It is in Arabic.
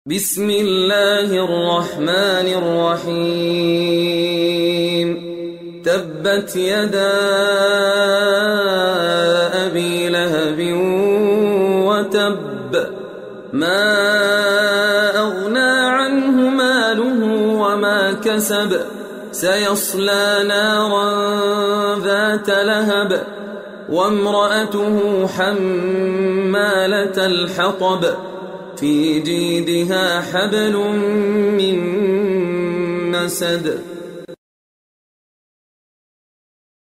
بسم الله الرحمن الرحيم تبت يدا أبي لهب وتب ما أغنى عنه ماله وما كسب سيصلى نارا ذات لهب وامرأته حمالة الحطب في جيدها حبل من مسد